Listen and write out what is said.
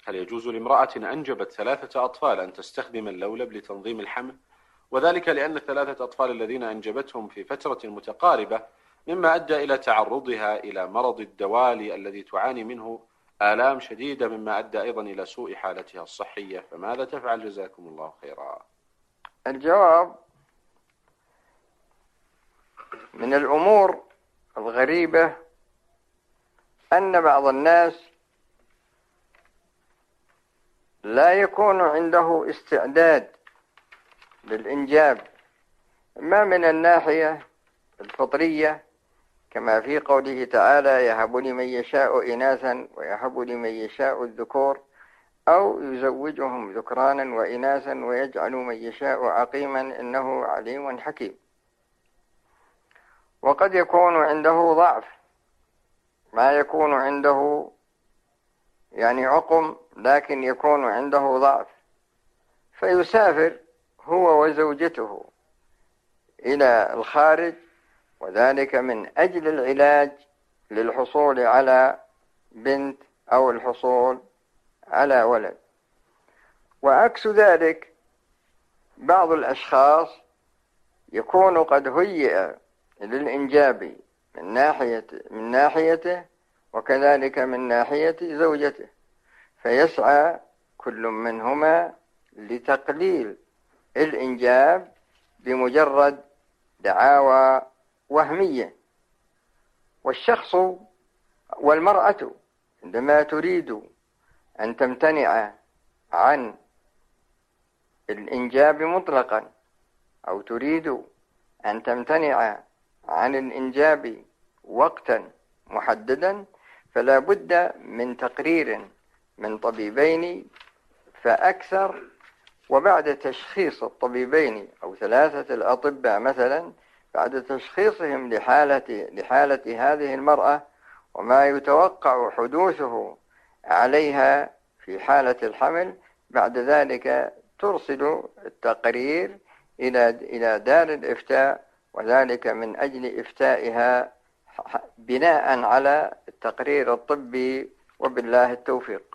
هل يجوز لامرأة أنجبت 3 أطفال أن تستخدم اللولب لتنظيم الحمل؟ وذلك لأن ال3 أطفال الذين أنجبتهم في فترة متقاربة مما أدى إلى تعرضها إلى مرض الدوالي الذي تعاني منه آلام شديدة، مما أدى أيضا إلى سوء حالتها الصحية. فماذا تفعل جزاكم الله خيرا؟ الجواب: من الأمور الغريبة أن بعض الناس لا يكون عنده استعداد للإنجاب، ما من الناحية الفطرية كما في قوله تعالى: يهب لمن يشاء إناثا ويهب لمن يشاء الذكور، أو يزوجهم ذكرانا وإناثا ويجعل من يشاء عقيما إنه عليم حكيم. وقد يكون عنده ضعف، ما يكون عنده عقم، لكن يكون عنده ضعف، فيسافر هو وزوجته إلى الخارج، وذلك من أجل العلاج للحصول على بنت أو الحصول على ولد. وعكس ذلك بعض الأشخاص يكون قد هيئ للإنجاب من ناحيته وكذلك من ناحية زوجته، فيسعى كل منهما لتقليل الإنجاب بمجرد دعاوى وهمية. والشخص والمرأة عندما تريد أن تمتنع عن الإنجاب مطلقا، أو تريد أن تمتنع عن الإنجاب وقتا محددا، فلا بد من تقرير من طبيبين فأكثر، وبعد تشخيص الطبيبين أو 3 الأطباء مثلا، بعد تشخيصهم لحالة هذه المرأة وما يتوقع حدوثه عليها في حالة الحمل، بعد ذلك ترسل التقرير إلى دار الإفتاء، وذلك من أجل إفتائها بناء على التقرير الطبي، وبالله التوفيق.